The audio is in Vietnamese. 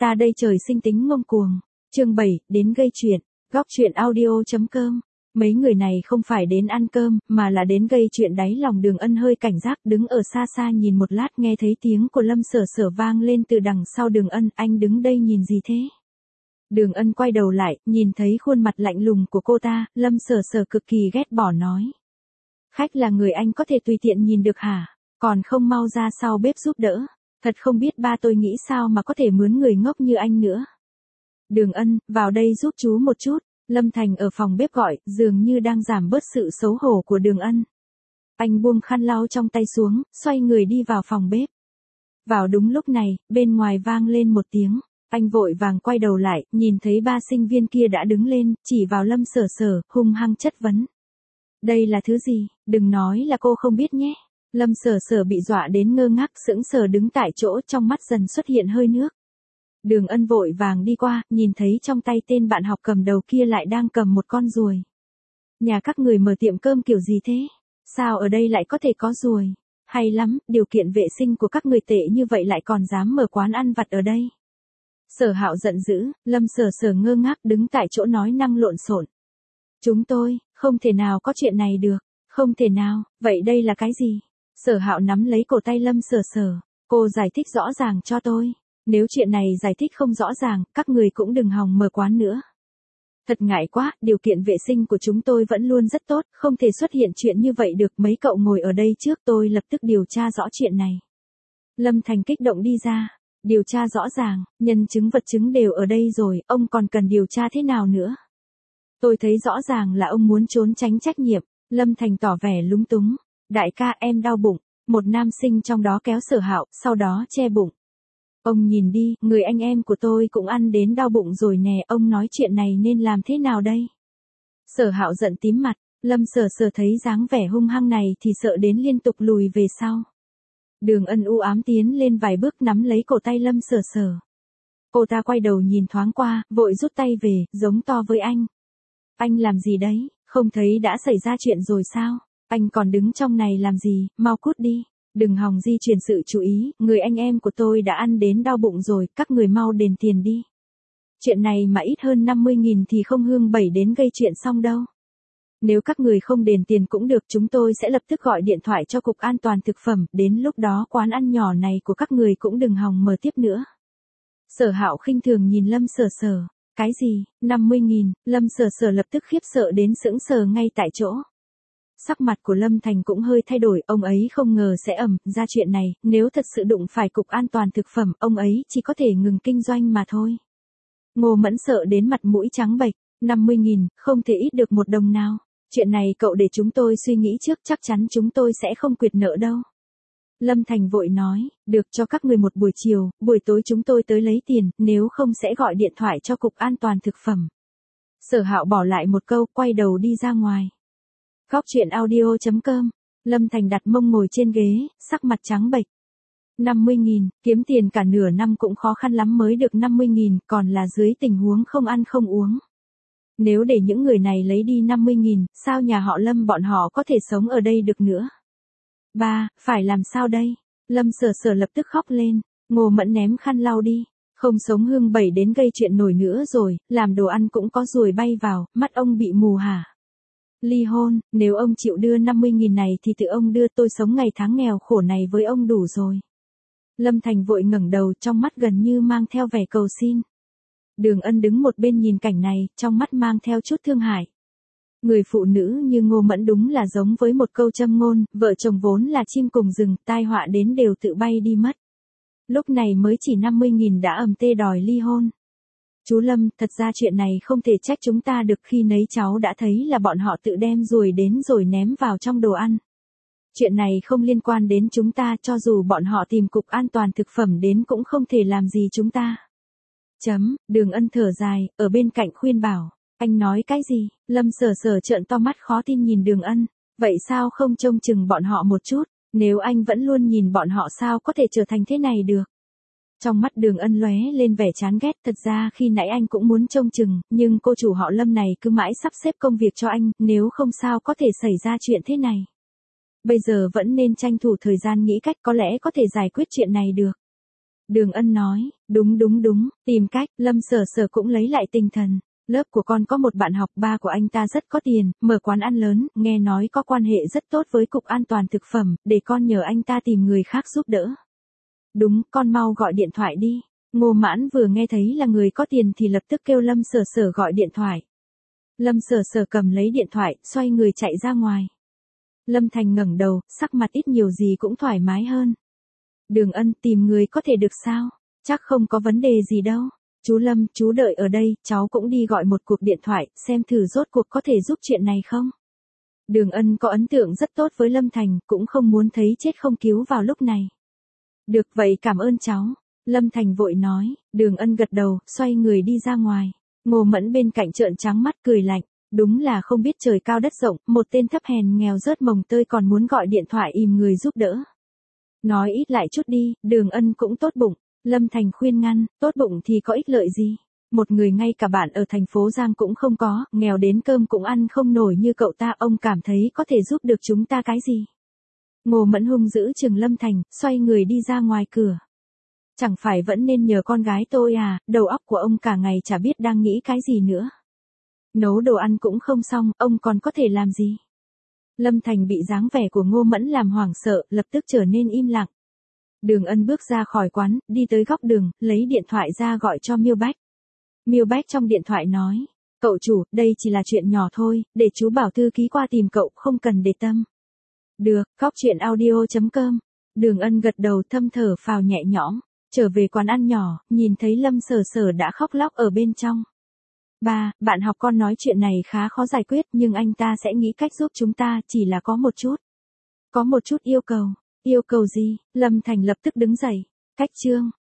Ta đây trời sinh tính ngông cuồng. Chương 7, đến gây chuyện. Góc chuyện audio.com. Mấy người này không phải đến ăn cơm, mà là đến gây chuyện. Đáy lòng Đường Ân hơi cảnh giác, đứng ở xa xa nhìn một lát, nghe thấy tiếng của Lâm Sở Sở vang lên từ đằng sau Đường Ân. Anh đứng đây nhìn gì thế? Đường Ân quay đầu lại, nhìn thấy khuôn mặt lạnh lùng của cô ta, Lâm Sở Sở cực kỳ ghét bỏ nói. Khách là người anh có thể tùy tiện nhìn được hả? Còn không mau ra sau bếp giúp đỡ. Thật không biết ba tôi nghĩ sao mà có thể mướn người ngốc như anh nữa. Đường Ân, vào đây giúp chú một chút. Lâm Thành ở phòng bếp gọi, dường như đang giảm bớt sự xấu hổ của Đường Ân. Anh buông khăn lau trong tay xuống, xoay người đi vào phòng bếp. Vào đúng lúc này, bên ngoài vang lên một tiếng. Anh vội vàng quay đầu lại, nhìn thấy ba sinh viên kia đã đứng lên, chỉ vào Lâm Sở Sở, hung hăng chất vấn. Đây là thứ gì? Đừng nói là cô không biết nhé. Lâm Sở Sở bị dọa đến ngơ ngác, sững sờ đứng tại chỗ, trong mắt dần xuất hiện hơi nước. Đường Ân vội vàng đi qua, nhìn thấy trong tay tên bạn học cầm đầu kia lại đang cầm một con ruồi. Nhà các người mở tiệm cơm kiểu gì thế? Sao ở đây lại có thể có ruồi? Hay lắm, điều kiện vệ sinh của các người tệ như vậy lại còn dám mở quán ăn vặt ở đây. Sở Hạo giận dữ, Lâm Sở Sở ngơ ngác đứng tại chỗ nói năng lộn xộn. Chúng tôi, không thể nào có chuyện này được, không thể nào, vậy đây là cái gì? Sở Hạo nắm lấy cổ tay Lâm Sở Sở, cô giải thích rõ ràng cho tôi. Nếu chuyện này giải thích không rõ ràng, các người cũng đừng hòng mở quán nữa. Thật ngại quá, điều kiện vệ sinh của chúng tôi vẫn luôn rất tốt, không thể xuất hiện chuyện như vậy được. Mấy cậu ngồi ở đây trước, tôi lập tức điều tra rõ chuyện này. Lâm Thành kích động đi ra. Điều tra rõ ràng, nhân chứng vật chứng đều ở đây rồi, ông còn cần điều tra thế nào nữa? Tôi thấy rõ ràng là ông muốn trốn tránh trách nhiệm. Lâm Thành tỏ vẻ lúng túng. Đại ca, em đau bụng. Một nam sinh trong đó kéo Sở Hạo, sau đó che bụng. Ông nhìn đi, người anh em của tôi cũng ăn đến đau bụng rồi nè, ông nói chuyện này nên làm thế nào đây? Sở Hạo giận tím mặt, Lâm Sở Sở thấy dáng vẻ hung hăng này thì sợ đến liên tục lùi về sau. Đường Ân u ám tiến lên vài bước nắm lấy cổ tay Lâm Sở Sở. Cô ta quay đầu nhìn thoáng qua, vội rút tay về, giống to với anh. Anh làm gì đấy, không thấy đã xảy ra chuyện rồi sao? Anh còn đứng trong này làm gì, mau cút đi. Đừng hòng di chuyển sự chú ý, người anh em của tôi đã ăn đến đau bụng rồi, các người mau đền tiền đi. Chuyện này mà ít hơn 50.000 thì không hương bẩy đến gây chuyện xong đâu. Nếu các người không đền tiền cũng được, chúng tôi sẽ lập tức gọi điện thoại cho Cục An toàn Thực phẩm, đến lúc đó quán ăn nhỏ này của các người cũng đừng hòng mở tiếp nữa. Sở Hạo khinh thường nhìn Lâm Sở Sở. Cái gì, 50.000, Lâm Sở Sở lập tức khiếp sợ đến sững sờ ngay tại chỗ. Sắc mặt của Lâm Thành cũng hơi thay đổi, ông ấy không ngờ sẽ ầm ra chuyện này, nếu thật sự đụng phải Cục An toàn Thực phẩm, ông ấy chỉ có thể ngừng kinh doanh mà thôi. Ngô Mẫn sợ đến mặt mũi trắng bệch, 50.000, không thể ít được một đồng nào. Chuyện này cậu để chúng tôi suy nghĩ trước, chắc chắn chúng tôi sẽ không quyệt nợ đâu. Lâm Thành vội nói, được, cho các người một buổi chiều, buổi tối chúng tôi tới lấy tiền, nếu không sẽ gọi điện thoại cho Cục An toàn Thực phẩm. Sở Hạo bỏ lại một câu, quay đầu đi ra ngoài. Góc chuyện audio.com. Lâm Thành đặt mông ngồi trên ghế, sắc mặt trắng bệch. 50.000, kiếm tiền cả nửa năm cũng khó khăn lắm mới được 50.000, còn là dưới tình huống không ăn không uống. Nếu để những người này lấy đi 50.000, sao nhà họ Lâm bọn họ có thể sống ở đây được nữa? Ba, phải làm sao đây? Lâm Sở Sở lập tức khóc lên. Ngô Mẫn ném khăn lau đi. Không sống hương bẩy đến gây chuyện nổi nữa rồi, làm đồ ăn cũng có ruồi bay vào, mắt ông bị mù hả? Ly hôn, nếu ông chịu đưa 50.000 này thì tự ông đưa, tôi sống ngày tháng nghèo khổ này với ông đủ rồi. Lâm Thành vội ngẩng đầu, trong mắt gần như mang theo vẻ cầu xin. Đường Ân đứng một bên nhìn cảnh này, trong mắt mang theo chút thương hại. Người phụ nữ như Ngô Mẫn đúng là giống với một câu châm ngôn, vợ chồng vốn là chim cùng rừng, tai họa đến đều tự bay đi mất. Lúc này mới chỉ 50.000 đã ầm tê đòi ly hôn. Chú Lâm, thật ra chuyện này không thể trách chúng ta được, khi nấy cháu đã thấy là bọn họ tự đem ruồi đến rồi ném vào trong đồ ăn. Chuyện này không liên quan đến chúng ta, cho dù bọn họ tìm Cục An toàn Thực phẩm đến cũng không thể làm gì chúng ta. Đường Ân thở dài, ở bên cạnh khuyên bảo. Anh nói cái gì? Lâm Sở Sở trợn to mắt khó tin nhìn Đường Ân. Vậy sao không trông chừng bọn họ một chút? Nếu anh vẫn luôn nhìn bọn họ sao có thể trở thành thế này được? Trong mắt Đường Ân lóe lên vẻ chán ghét, thật ra khi nãy anh cũng muốn trông chừng, nhưng cô chủ họ Lâm này cứ mãi sắp xếp công việc cho anh, nếu không sao có thể xảy ra chuyện thế này. Bây giờ vẫn nên tranh thủ thời gian nghĩ cách có lẽ có thể giải quyết chuyện này được. Đường Ân nói, đúng, tìm cách, Lâm Sở Sở cũng lấy lại tinh thần. Lớp của con có một bạn học, ba của anh ta rất có tiền, mở quán ăn lớn, nghe nói có quan hệ rất tốt với Cục An toàn Thực phẩm, để con nhờ anh ta tìm người khác giúp đỡ. Đúng, con mau gọi điện thoại đi. Ngô Mãn vừa nghe thấy là người có tiền thì lập tức kêu Lâm Sở Sở gọi điện thoại. Lâm Sở Sở cầm lấy điện thoại, xoay người chạy ra ngoài. Lâm Thành ngẩng đầu, sắc mặt ít nhiều gì cũng thoải mái hơn. Đường Ân, tìm người có thể được sao? Chắc không có vấn đề gì đâu. Chú Lâm, chú đợi ở đây, cháu cũng đi gọi một cuộc điện thoại, xem thử rốt cuộc có thể giúp chuyện này không? Đường Ân có ấn tượng rất tốt với Lâm Thành, cũng không muốn thấy chết không cứu vào lúc này. Được vậy, cảm ơn cháu. Lâm Thành vội nói. Đường Ân gật đầu, xoay người đi ra ngoài. Ngô Mẫn bên cạnh trợn trắng mắt cười lạnh. Đúng là không biết trời cao đất rộng, một tên thấp hèn nghèo rớt mồng tơi còn muốn gọi điện thoại ìm người giúp đỡ. Nói ít lại chút đi, Đường Ân cũng tốt bụng. Lâm Thành khuyên ngăn, tốt bụng thì có ích lợi gì? Một người ngay cả bạn ở thành phố Giang cũng không có, nghèo đến cơm cũng ăn không nổi như cậu ta, ông cảm thấy có thể giúp được chúng ta cái gì? Ngô Mẫn hung dữ chừng Lâm Thành, xoay người đi ra ngoài cửa. Chẳng phải vẫn nên nhờ con gái tôi à, đầu óc của ông cả ngày chả biết đang nghĩ cái gì nữa. Nấu đồ ăn cũng không xong, ông còn có thể làm gì? Lâm Thành bị dáng vẻ của Ngô Mẫn làm hoảng sợ, lập tức trở nên im lặng. Đường Ân bước ra khỏi quán, đi tới góc đường, lấy điện thoại ra gọi cho Miêu Bách. Miêu Bách trong điện thoại nói, cậu chủ, đây chỉ là chuyện nhỏ thôi, để chú bảo thư ký qua tìm cậu, không cần để tâm. Được, gocchuyenaudio.com. Đường Ân gật đầu thâm thở phào nhẹ nhõm, trở về quán ăn nhỏ, nhìn thấy Lâm Sở Sở đã khóc lóc ở bên trong. Ba, bạn học con nói chuyện này khá khó giải quyết nhưng anh ta sẽ nghĩ cách giúp chúng ta, chỉ là có một chút. Có một chút yêu cầu. Yêu cầu gì? Lâm Thành lập tức đứng dậy. Cách chương.